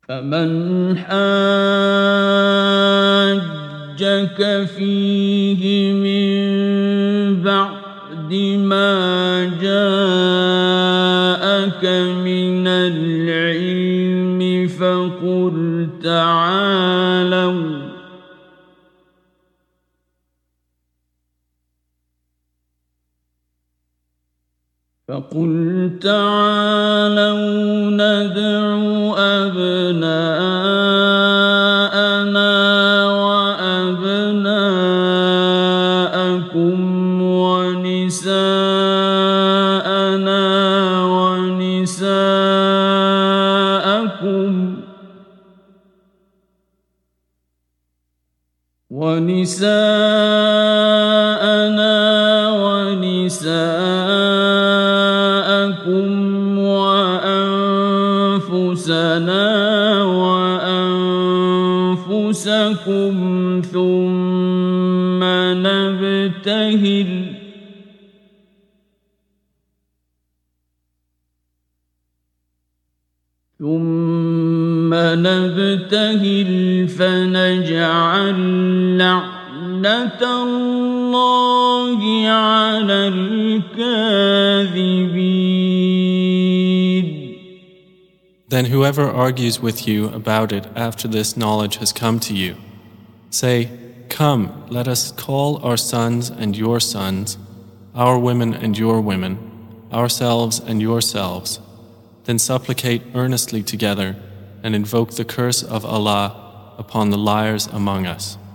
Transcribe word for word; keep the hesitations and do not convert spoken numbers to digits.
فمن حاجك فيه من بعد ما جاءك من العلم فقل تعالوا فقل تعالوا ندع أبناءنا وأبناءكم ونساءنا ونساءكم ونساءنا ونساءكم وأنفسنا وأنفسكم ثم نبتهل ثم نبتهل فنجعل لعنة الله على الكاذبين. Then whoever argues with you about it after this knowledge has come to you, say, come, let us call our sons and your sons, our women and your women, ourselves and yourselves, then supplicate earnestly together and invoke the curse of Allah upon the liars among us.